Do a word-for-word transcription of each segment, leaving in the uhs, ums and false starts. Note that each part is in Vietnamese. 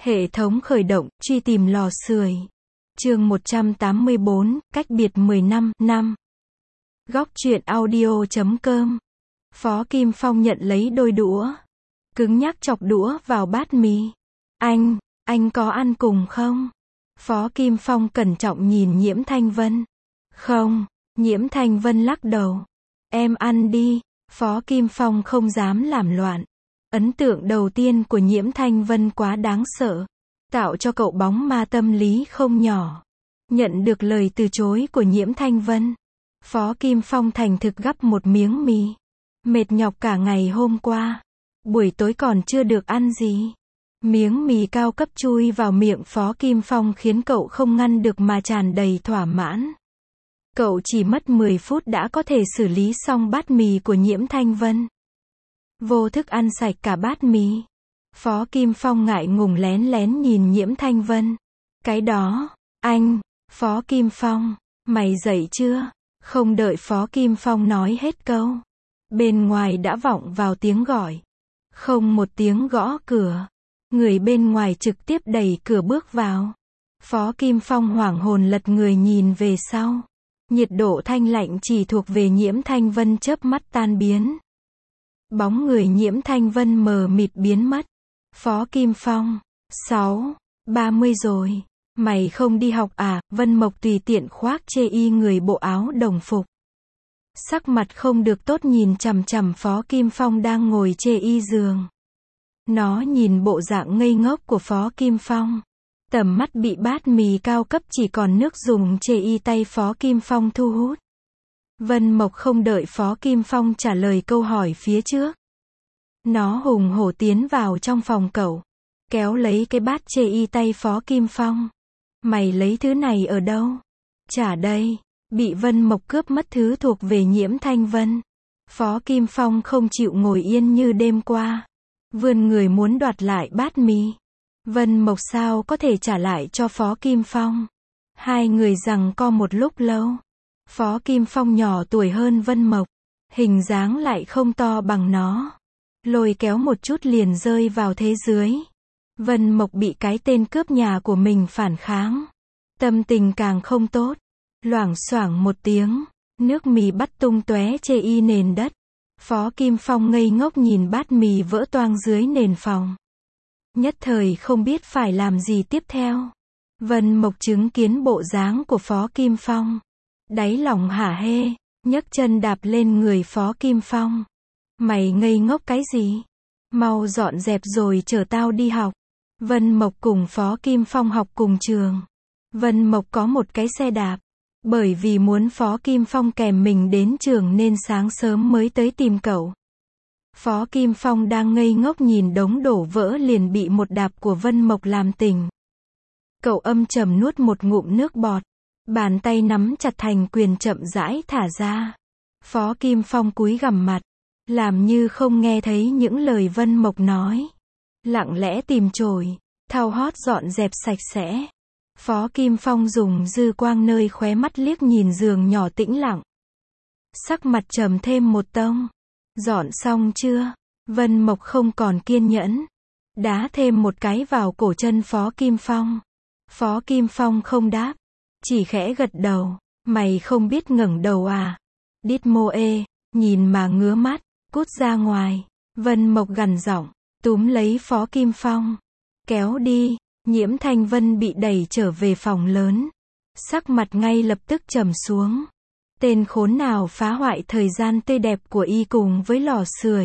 Hệ thống khởi động, truy tìm lò sưởi. Chương một trăm tám mươi bốn, cách biệt mười năm, năm. Góc truyện audio chấm com. Phó Kim Phong nhận lấy đôi đũa. Cứng nhắc chọc đũa vào bát mì. Anh, anh có ăn cùng không? Phó Kim Phong cẩn trọng nhìn Nhiễm Thanh Vân. Không, Nhiễm Thanh Vân lắc đầu. Em ăn đi. Phó Kim Phong không dám làm loạn. Ấn tượng đầu tiên của Nhiễm Thanh Vân quá đáng sợ, tạo cho cậu bóng ma tâm lý không nhỏ. Nhận được lời từ chối của Nhiễm Thanh Vân, Phó Kim Phong thành thực gắp một miếng mì. Mệt nhọc cả ngày hôm qua, buổi tối còn chưa được ăn gì. Miếng mì cao cấp chui vào miệng Phó Kim Phong khiến cậu không ngăn được mà tràn đầy thỏa mãn. Cậu chỉ mất mười phút đã có thể xử lý xong bát mì của Nhiễm Thanh Vân. Vô thức ăn sạch cả bát mì. Phó Kim Phong ngại ngùng lén lén nhìn Nhiễm Thanh Vân. Cái đó, anh, Phó Kim Phong, mày dậy chưa? Không đợi Phó Kim Phong nói hết câu, bên ngoài đã vọng vào tiếng gọi. Không một tiếng gõ cửa. Người bên ngoài trực tiếp đẩy cửa bước vào. Phó Kim Phong hoảng hồn lật người nhìn về sau. Nhiệt độ thanh lạnh chỉ thuộc về Nhiễm Thanh Vân chớp mắt tan biến. Bóng người Nhiễm Thanh Vân mờ mịt biến mất. Phó Kim Phong, sáu, ba mươi rồi. Mày không đi học à? Vân Mộc tùy tiện khoác chê y người bộ áo đồng phục. Sắc mặt không được tốt nhìn chằm chằm Phó Kim Phong đang ngồi chê y giường. Nó nhìn bộ dạng ngây ngốc của Phó Kim Phong. Tầm mắt bị bát mì cao cấp chỉ còn nước dùng chê y tay Phó Kim Phong thu hút. Vân Mộc không đợi Phó Kim Phong trả lời câu hỏi phía trước. Nó hùng hổ tiến vào trong phòng cậu, kéo lấy cái bát chê y tay Phó Kim Phong. Mày lấy thứ này ở đâu? Trả đây. Bị Vân Mộc cướp mất thứ thuộc về Nhiễm Thanh Vân. Phó Kim Phong không chịu ngồi yên như đêm qua. Vươn người muốn đoạt lại bát mì. Vân Mộc sao có thể trả lại cho Phó Kim Phong? Hai người giằng co một lúc lâu. Phó Kim Phong nhỏ tuổi hơn Vân Mộc, hình dáng lại không to bằng nó. Lôi kéo một chút liền rơi vào thế dưới. Vân Mộc bị cái tên cướp nhà của mình phản kháng. Tâm tình càng không tốt. Loảng xoảng một tiếng, nước mì bắt tung tóe chê y nền đất. Phó Kim Phong ngây ngốc nhìn bát mì vỡ toang dưới nền phòng. Nhất thời không biết phải làm gì tiếp theo. Vân Mộc chứng kiến bộ dáng của Phó Kim Phong. Đáy lòng hả hê, nhấc chân đạp lên người Phó Kim Phong. Mày ngây ngốc cái gì? Mau dọn dẹp rồi chở tao đi học. Vân Mộc cùng Phó Kim Phong học cùng trường. Vân Mộc có một cái xe đạp. Bởi vì muốn Phó Kim Phong kèm mình đến trường nên sáng sớm mới tới tìm cậu. Phó Kim Phong đang ngây ngốc nhìn đống đổ vỡ liền bị một đạp của Vân Mộc làm tỉnh. Cậu âm trầm nuốt một ngụm nước bọt. Bàn tay nắm chặt thành quyền chậm rãi thả ra. Phó Kim Phong cúi gằm mặt, làm như không nghe thấy những lời Vân Mộc nói. Lặng lẽ tìm chổi, thau hót dọn dẹp sạch sẽ. Phó Kim Phong dùng dư quang nơi khóe mắt liếc nhìn giường nhỏ tĩnh lặng. Sắc mặt trầm thêm một tông. Dọn xong chưa? Vân Mộc không còn kiên nhẫn. Đá thêm một cái vào cổ chân Phó Kim Phong. Phó Kim Phong không đáp. Chỉ khẽ gật đầu. Mày không biết ngẩng đầu à? Đít mô ê, nhìn mà ngứa mắt, cút ra ngoài. Vân Mộc gằn giọng, túm lấy Phó Kim Phong. Kéo đi. Nhiễm Thanh Vân bị đẩy trở về phòng lớn. Sắc mặt ngay lập tức trầm xuống. Tên khốn nào phá hoại thời gian tươi đẹp của y cùng với lò sưởi.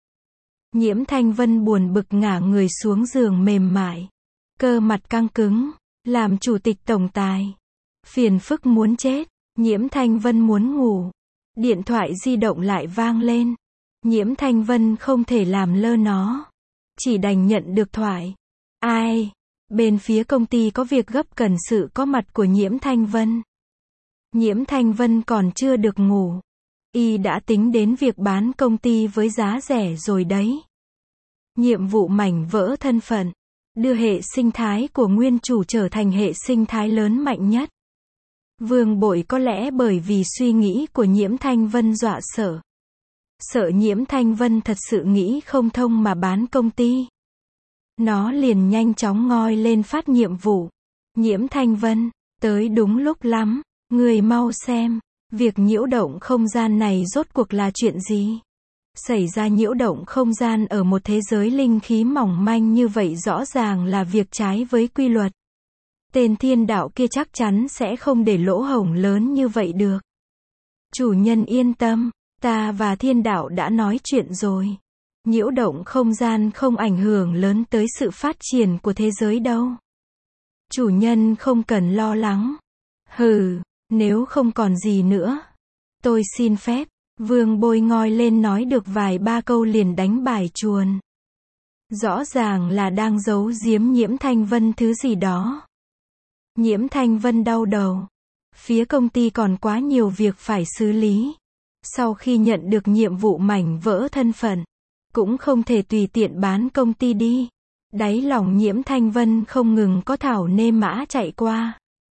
Nhiễm Thanh Vân buồn bực ngả người xuống giường mềm mại. Cơ mặt căng cứng. Làm chủ tịch tổng tài. Phiền phức muốn chết. Nhiễm Thanh Vân muốn ngủ. Điện thoại di động lại vang lên. Nhiễm Thanh Vân không thể làm lơ nó. Chỉ đành nhận được thoại. Ai? Bên phía công ty có việc gấp cần sự có mặt của Nhiễm Thanh Vân. Nhiễm Thanh Vân còn chưa được ngủ. Y đã tính đến việc bán công ty với giá rẻ rồi đấy. Nhiệm vụ mảnh vỡ thân phận. Đưa hệ sinh thái của nguyên chủ trở thành hệ sinh thái lớn mạnh nhất. Vương Bội có lẽ bởi vì suy nghĩ của Nhiễm Thanh Vân dọa sợ. Sợ Nhiễm Thanh Vân thật sự nghĩ không thông mà bán công ty. nó liền nhanh chóng ngoi lên phát nhiệm vụ. Nhiễm Thanh Vân, tới đúng lúc lắm, người mau xem, việc nhiễu động không gian này rốt cuộc là chuyện gì? Xảy ra nhiễu động không gian ở một thế giới linh khí mỏng manh như vậy rõ ràng là việc trái với quy luật. Tên thiên đạo kia chắc chắn sẽ không để lỗ hổng lớn như vậy được. Chủ nhân yên tâm, ta và thiên đạo đã nói chuyện rồi. Nhiễu động không gian không ảnh hưởng lớn tới sự phát triển của thế giới đâu. Chủ nhân không cần lo lắng. Hừ, nếu không còn gì nữa, tôi xin phép. Vương Bôi ngoi lên nói được vài ba câu liền đánh bài chuồn. Rõ ràng là đang giấu giếm Nhiễm Thanh Vân thứ gì đó. Nhiễm Thanh Vân đau đầu. Phía công ty còn quá nhiều việc phải xử lý. Sau khi nhận được nhiệm vụ mảnh vỡ thân phận, cũng không thể tùy tiện bán công ty đi. Đáy lòng Nhiễm Thanh Vân không ngừng có thảo nê mã chạy qua.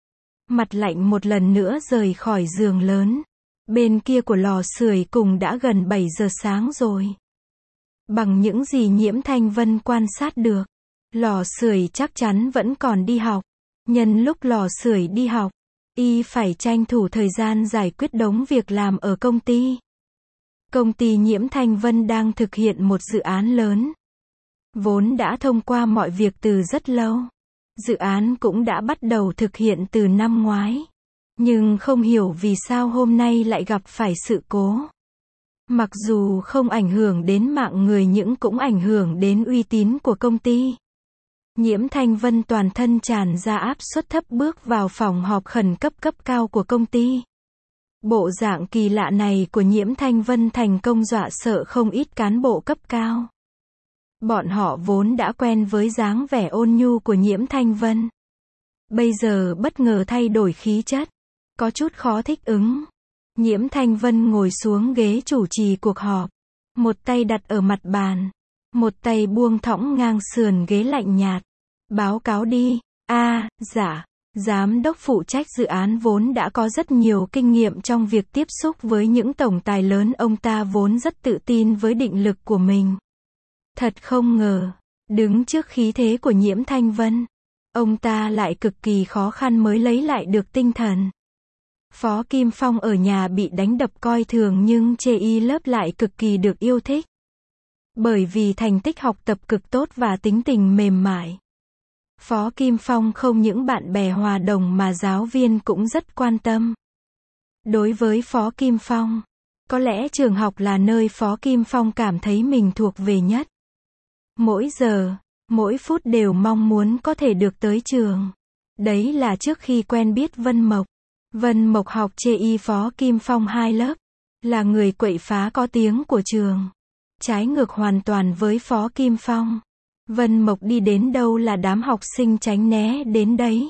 Mặt lạnh một lần nữa rời khỏi giường lớn. Bên kia của lò sưởi cùng đã gần bảy giờ sáng rồi. Bằng những gì Nhiễm Thanh Vân quan sát được, lò sưởi chắc chắn vẫn còn đi học. Nhân lúc lò sưởi đi học, y phải tranh thủ thời gian giải quyết đống việc làm ở công ty. Công ty Nhiễm Thanh Vân đang thực hiện một dự án lớn. Vốn đã thông qua mọi việc từ rất lâu. Dự án cũng đã bắt đầu thực hiện từ năm ngoái. Nhưng không hiểu vì sao hôm nay lại gặp phải sự cố. Mặc dù không ảnh hưởng đến mạng người nhưng cũng ảnh hưởng đến uy tín của công ty. Nhiễm Thanh Vân toàn thân tràn ra áp suất thấp bước vào phòng họp khẩn cấp cấp cao của công ty. Bộ dạng kỳ lạ này của Nhiễm Thanh Vân thành công dọa sợ không ít cán bộ cấp cao. Bọn họ vốn đã quen với dáng vẻ ôn nhu của Nhiễm Thanh Vân. Bây giờ bất ngờ thay đổi khí chất, có chút khó thích ứng. Nhiễm Thanh Vân ngồi xuống ghế chủ trì cuộc họp, một tay đặt ở mặt bàn, một tay buông thõng ngang sườn ghế lạnh nhạt. Báo cáo đi. A, à, dạ. Giám đốc phụ trách dự án vốn đã có rất nhiều kinh nghiệm trong việc tiếp xúc với những tổng tài lớn, ông ta vốn rất tự tin với định lực của mình. Thật không ngờ, đứng trước khí thế của Nhiễm Thanh Vân, ông ta lại cực kỳ khó khăn mới lấy lại được tinh thần. Phó Kim Phong ở nhà bị đánh đập coi thường nhưng chê y lớp lại cực kỳ được yêu thích. Bởi vì thành tích học tập cực tốt và tính tình mềm mại. Phó Kim Phong không những bạn bè hòa đồng mà giáo viên cũng rất quan tâm. Đối với Phó Kim Phong, có lẽ trường học là nơi Phó Kim Phong cảm thấy mình thuộc về nhất. Mỗi giờ, mỗi phút đều mong muốn có thể được tới trường. Đấy là trước khi quen biết Vân Mộc. Vân Mộc học chê y Phó Kim Phong hai lớp, là người quậy phá có tiếng của trường. Trái ngược hoàn toàn với Phó Kim Phong. Vân Mộc đi đến đâu là đám học sinh tránh né đến đấy.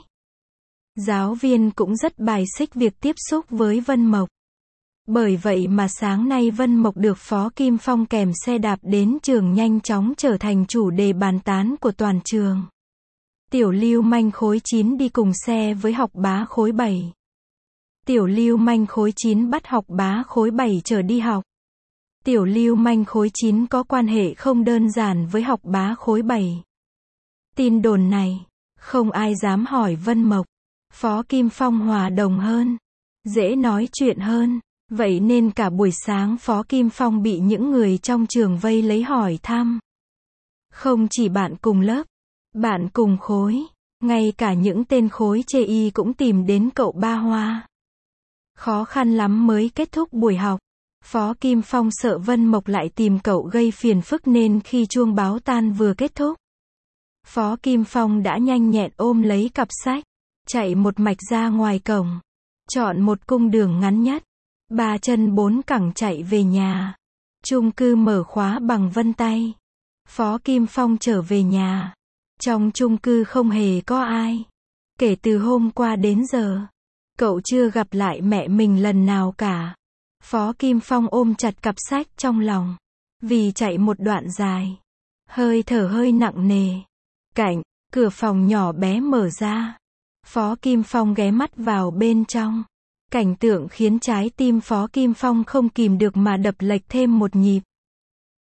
Giáo viên cũng rất bài xích việc tiếp xúc với Vân Mộc. Bởi vậy mà sáng nay Vân Mộc được Phó Kim Phong kèm xe đạp đến trường nhanh chóng trở thành chủ đề bàn tán của toàn trường. Tiểu Lưu Manh khối chín đi cùng xe với học bá khối bảy. Tiểu Lưu Manh khối chín bắt học bá khối bảy chở đi học. Tiểu Lưu Manh khối chín có quan hệ không đơn giản với học bá khối bảy. Tin đồn này, không ai dám hỏi Vân Mộc. Phó Kim Phong hòa đồng hơn, dễ nói chuyện hơn. Vậy nên cả buổi sáng Phó Kim Phong bị những người trong trường vây lấy hỏi thăm. Không chỉ bạn cùng lớp, bạn cùng khối, ngay cả những tên khối chê y cũng tìm đến cậu Ba Hoa. Khó khăn lắm mới kết thúc buổi học. Phó Kim Phong sợ Vân Mộc lại tìm cậu gây phiền phức nên khi chuông báo tan vừa kết thúc, Phó Kim Phong đã nhanh nhẹn ôm lấy cặp sách, chạy một mạch ra ngoài cổng, chọn một cung đường ngắn nhất, ba chân bốn cẳng chạy về nhà. Chung cư mở khóa bằng vân tay. Phó Kim Phong trở về nhà. Trong chung cư không hề có ai. Kể từ hôm qua đến giờ, cậu chưa gặp lại mẹ mình lần nào cả. Phó Kim Phong ôm chặt cặp sách trong lòng. Vì chạy một đoạn dài, hơi thở hơi nặng nề. Cạnh, cửa phòng nhỏ bé mở ra. Phó Kim Phong ghé mắt vào bên trong. Cảnh tượng khiến trái tim Phó Kim Phong không kìm được mà đập lệch thêm một nhịp.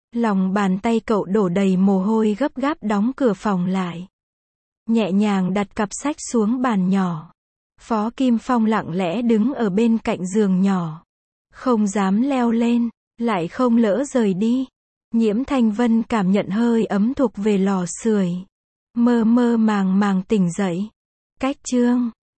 Lòng bàn tay cậu đổ đầy mồ hôi gấp gáp đóng cửa phòng lại. Nhẹ nhàng đặt cặp sách xuống bàn nhỏ. Phó Kim Phong lặng lẽ đứng ở bên cạnh giường nhỏ. Không dám leo lên, lại không lỡ rời đi. Nhiễm Thanh Vân cảm nhận hơi ấm thuộc về lò sưởi. Mơ mơ màng màng tỉnh dậy. Cách chương